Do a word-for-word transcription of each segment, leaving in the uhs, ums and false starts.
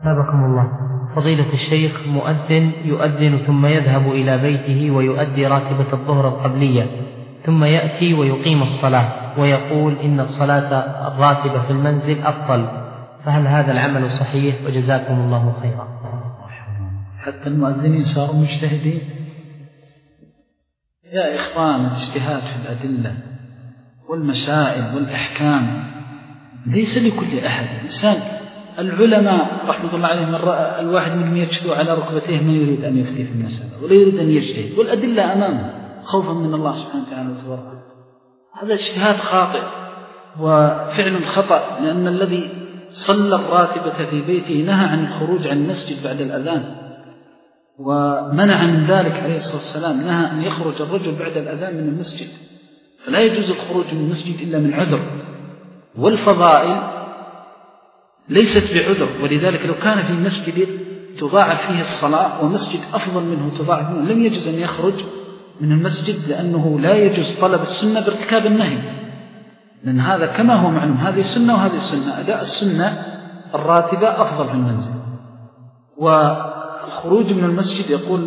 أثابكم الله. فضيلة الشيخ، مؤذن يؤذن ثم يذهب إلى بيته ويؤدي راتبة الظهر القبلية، ثم يأتي ويقيم الصلاة ويقول إن الصلاة الراتبة في المنزل أفضل، فهل هذا العمل صحيح؟ وجزاكم الله خيرا. حتى المؤذنين صاروا مجتهدين. يا إخوان، الاجتهاد في الأدلة والمسائل والأحكام ليس لكل أحد. إنسان العلماء رحمة الله عليهم الواحد منهم يجثو على ركبتيه ما يريد أن يفتي في المسألة ولا يريد أن يجتهد، والأدلة أمامه خوفا من الله سبحانه وتعالى وتبارك. هذا اجتهاد خاطئ وفعل خطأ، لأن الذي صلى الراتبة في بيته نهى عن الخروج عن المسجد بعد الأذان، ومنع من ذلك عليه الصلاة والسلام، نهى أن يخرج الرجل بعد الأذان من المسجد، فلا يجوز الخروج من المسجد إلا من عذر. والفضائل ليست بعذر، ولذلك لو كان في مسجد تضاعف فيه الصلاة ومسجد أفضل منه تضاعف منه لم يجوز أن يخرج من المسجد، لأنه لا يجوز طلب السنة بارتكاب النهي، لأن هذا كما هو معلوم هذه السنة وهذه السنة، أداء السنة الراتبة أفضل في المنزل. والخروج من المسجد، يقول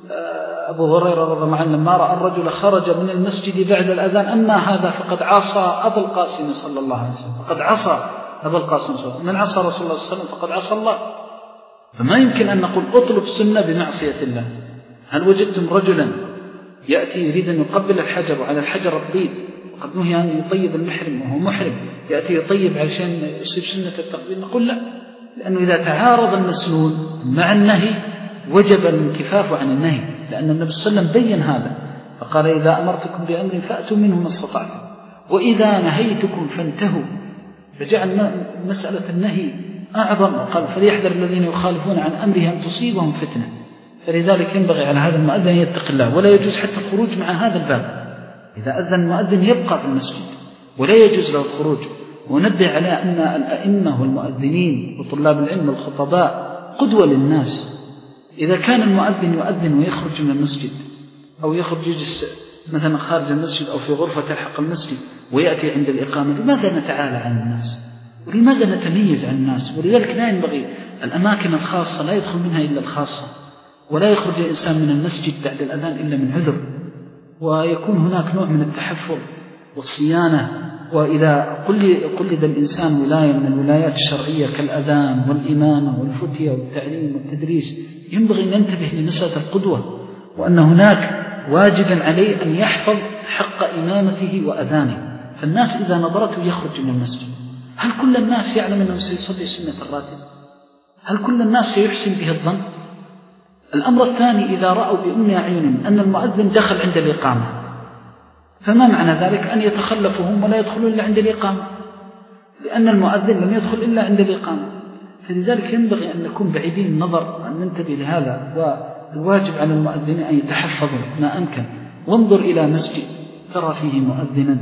أبو هريرة رضي الله عنه لما رأى الرجل خرج من المسجد بعد الأذان أما هذا فقد عصى أبا القاسم صلى الله عليه وسلم، فقد عصى أبا القاسم صلى الله عليه وسلم، من عصى رسول الله صلى الله عليه وسلم فقد عصى الله. فما يمكن أن نقول أطلب سنة بمعصية الله. هل وجدتم رجلا يأتي يريد أن يقبل الحجر وعلى الحجر الطيب، وقد نهي أن يطيب المحرم وهو محرم، يأتي يطيب عشان يصيب سنة التقبيل؟ نقول لا، لأنه إذا تعارض المسنون مع النهي وجب الانكفاف عن النهي، لأن النبي صلى الله عليه وسلم بين هذا فقال إذا أمرتكم بأمر فأتوا منه ما استطعتم وإذا نهيتكم فانتهوا، فجعل مسألة النهي أعظم، وقال فليحذر الذين يخالفون عن أمره أن تصيبهم فتنة. فلذلك ينبغي على هذا المؤذن أن يتقي الله، ولا يجوز حتى الخروج مع هذا الباب. إذا أذن المؤذن يبقى في المسجد ولا يجوز له الخروج. ونبه على أن الأئمة والمؤذنين وطلاب العلم والخطباء قدوة للناس. إذا كان المؤذن يؤذن ويخرج من المسجد أو يخرج يجلس مثلا خارج المسجد أو في غرفة تلحق المسجد ويأتي عند الإقامة، لماذا نتعالى عن الناس؟ ولماذا نتميز عن الناس؟ ولذلك لا ينبغي الأماكن الخاصة لا يدخل منها إلا الخاصة، ولا يخرج الإنسان من المسجد بعد الأذان إلا من عذر، ويكون هناك نوع من التحفظ والصيانة. وإذا قلد الإنسان ولاية من الولايات الشرعية كالأذان والإمامة والفتية والتعليم والتدريس، ينبغي أن ننتبه لمسألة القدوة، وأن هناك واجبا عليه أن يحفظ حق إمامته وأذانه. فالناس إذا نظرته يخرج من المسجد، هل كل الناس يعلم أنه سيصلي سنة الراتب؟ هل كل الناس سيحسن به الظن؟ الأمر الثاني، إذا رأوا بأم أعينهم أن المؤذن دخل عند الإقامة، فما معنى ذلك؟ أن يتخلفوا هم ولا يدخلون إلا عند الإقامة، لأن المؤذن لم يدخل إلا عند الإقامة. فلذلك ينبغي أن نكون بعيدين النظر وأن ننتبه لهذا، والواجب على المؤذن أن يتحفظوا ما أمكن. وانظر إلى مسجد ترى فيه مؤذنا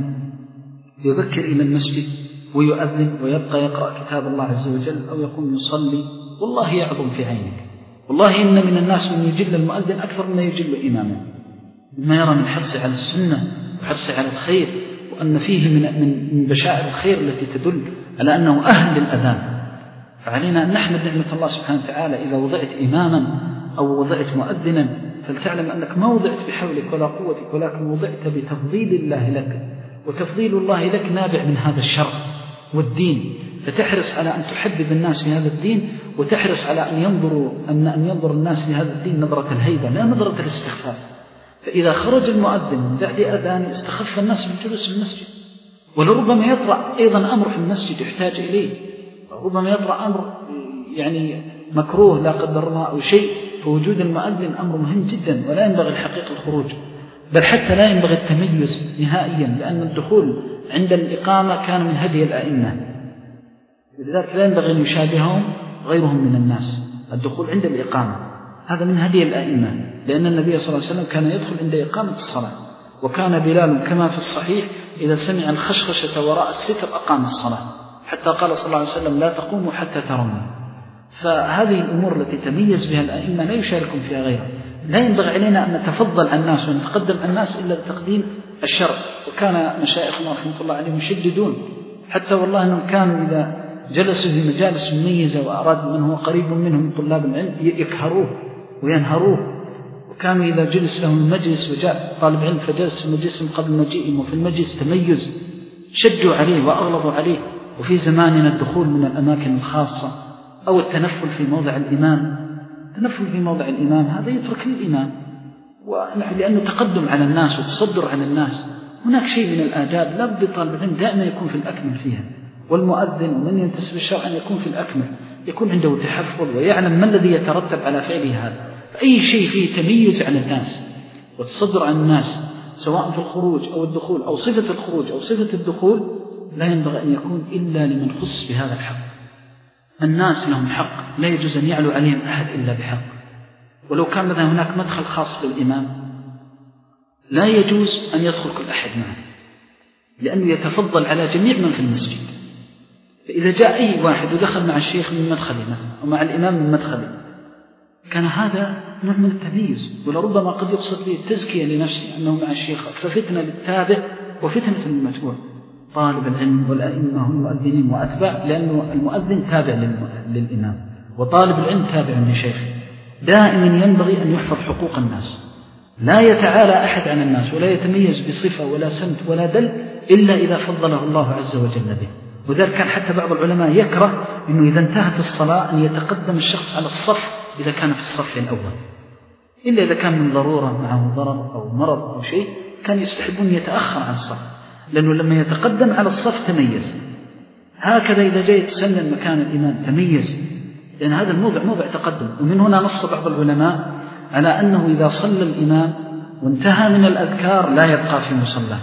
يذكر إلى المسجد ويؤذن ويبقى يقرأ كتاب الله عز وجل أو يقوم يصلي، والله يعظم في عينك. والله إن من الناس من يجل المؤذن أكثر مما يجل إمامه، ما يرى من حرصه على السنة وحرصه على الخير، وأن فيه من من بشائر الخير التي تدل على أنه أهل للأذان. فعلينا أن نحمد نعمة الله سبحانه وتعالى إذا وضعت إماما أو وضعت مؤذنا، فلتعلم أنك ما وضعت بحولك ولا قوتك، ولكن وضعت بتفضيل الله لك، وتفضيل الله لك نابع من هذا الشرع والدين. فتحرص على أن تحبب الناس في هذا الدين، وتحرص على أن ينظروا أن أن ينظر الناس لهذا الدين نظرة الهيبة لا نظرة الاستخفاف. فإذا خرج المؤذن من بعد أذان استخف الناس من جلوس المسجد. ولربما يطرأ أيضا أمر في المسجد يحتاج إليه، ربما يطرأ أمر يعني مكروه لا قدر الله أو شيء، فوجود المؤذن أمر مهم جدا، ولا ينبغي الحقيقة الخروج، بل حتى لا ينبغي التميز نهائيا، لأن الدخول عند الإقامة كان من هدي الأئمة، لذلك لا ينبغي أن يشابههم غيرهم من الناس. الدخول عند الإقامة هذا من هدي الأئمة، لأن النبي صلى الله عليه وسلم كان يدخل عند إقامة الصلاة، وكان بلال كما في الصحيح إذا سمع الخشخشة وراء الستر أقام الصلاة، حتى قال صلى الله عليه وسلم لا تقوموا حتى تروني. فهذه الأمور التي تميز بها الأئمة لا يشاركون فيها غيره. لا ينبغي علينا أن نتفضل على الناس ونتقدم على الناس إلا بتقديم الشرع. وكان مشايخنا رحمة الله عليهم يشددون، حتى والله أنهم كانوا إذا جلسوا في مجالس مميزة وأراد من هو قريب منهم من طلاب العلم يكهروه وينهروه. وكانوا إذا جلس لهم المجلس وجاء طالب علم فجلس في المجلس قبل مجيئهم وفي المجلس تميز شدوا عليه وأغلظوا عليه. وفي زماننا الدخول من الأماكن الخاصة أو التنفل في موضع الإمام، التنفل في موضع الإمام هذا يترك للإمام، ونحن لأنه تقدم على الناس وتصدر على الناس. هناك شيء من الآداب لا بد طالب العلم دائما يكون في الأكمل فيها، والمؤذن ومن ينتسب الشرع أن يكون في الأكمل، يكون عنده تحفظ ويعلم ما الذي يترتب على فعله هذا. أي شيء فيه تميز عن الناس وتصدر عن الناس سواء في الخروج أو الدخول أو صفة الخروج أو صفة الدخول لا ينبغي أن يكون إلا لمن خص بهذا الحق. الناس لهم حق لا يجوز أن يعلو عليهم أحد إلا بحق. ولو كان مثلا هناك مدخل خاص للإمام لا يجوز أن يدخل كل أحد معه، لأنه يتفضل على جميع من في المسجد. فإذا جاء أي واحد ودخل مع الشيخ من مدخله ومع الإمام من مدخله كان هذا نوع من التمييز، ولربما قد يقصد به التزكية لنفسه أنه مع الشيخ، ففتنة للتابع وفتنة للمتبوع. طالب العلم والأئمة هم مؤذنين وأتباع، لأنه المؤذن تابع للإمام وطالب العلم تابع لشيخه. دائما ينبغي أن يحفظ حقوق الناس، لا يتعالى أحد عن الناس ولا يتميز بصفة ولا سمت ولا دل إلا إذا فضله الله عز وجل به. وذلك كان حتى بعض العلماء يكره أنه إذا انتهت الصلاة أن يتقدم الشخص على الصف إذا كان في الصف الأول، إلا إذا كان من ضرورة معه ضرر أو مرض أو شيء كان يستحبون يتأخر عن الصف، لأنه لما يتقدم على الصف تميز. هكذا إذا جاء يتسنن مكان الإمام تميز، لأن هذا الموضع موضع تقدم. ومن هنا نص بعض العلماء على أنه إذا صلى الإمام وانتهى من الأذكار لا يبقى في مصلاه،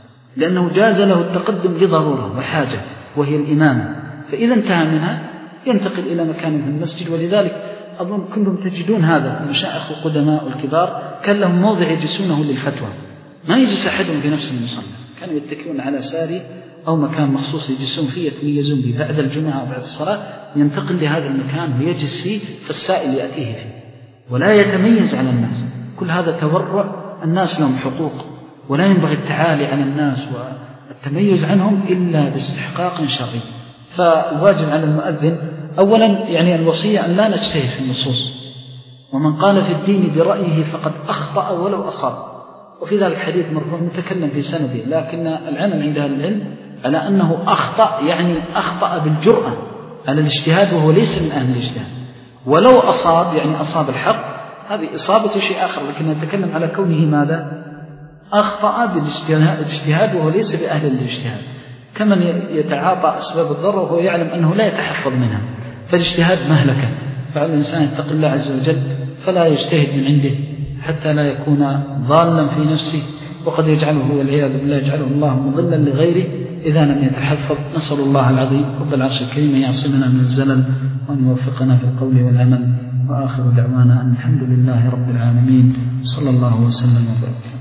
لأنه جاز له التقدم لضرورة وحاجة وهي الإمامة، فإذا انتهى منها ينتقل إلى مكان في المسجد. ولذلك أظن كلهم تجدون هذا المشايخ القدماء والكبار كان لهم موضع يجلسونه للفتوى، ما يجلس أحدهم في نفس المصلى، كانوا يتكئون على ساري أو مكان مخصوص يجلسون فيه يتميزون به بعد الجمعة أو بعد الصلاة، ينتقل لهذا المكان ويجلس فيه فالسائل يأتيه فيه ولا يتميز على الناس. كل هذا تورع، الناس لهم حقوق ولا ينبغي التعالي على الناس والتميز عنهم إلا باستحقاق شرعي. فالواجب على المؤذن أولا يعني الوصية أن لا نجتهد في النصوص، ومن قال في الدين برأيه فقد أخطأ ولو أصاب. وفي ذلك حديث مرفوع نتكلم في سنده، لكن العمل عند أهل العلم على أنه أخطأ يعني أخطأ بالجرأة على الاجتهاد وهو ليس من أهل الاجتهاد. ولو أصاب يعني أصاب الحق، هذه إصابة شيء آخر، لكن نتكلم على كونه ماذا أخطأ بالاجتهاد وهو ليس بأهل الاجتهاد، كمن يتعاطى أسباب الضرر وهو يعلم أنه لا يتحفظ منها. فالاجتهاد مهلكة، فعلى الإنسان يتقي الله عز وجل فلا يجتهد من عنده حتى لا يكون ضالا في نفسه، وقد يجعله والعياذ بالله يجعله الله مضلا لغيره إذا لم يتحفظ. نسأل الله العظيم رب العرش الكريم أن يعصمنا من الزلل وأن يوفقنا في القول والعمل. وآخر دعوانا أن الحمد لله رب العالمين، صلى الله وسلم وبارك.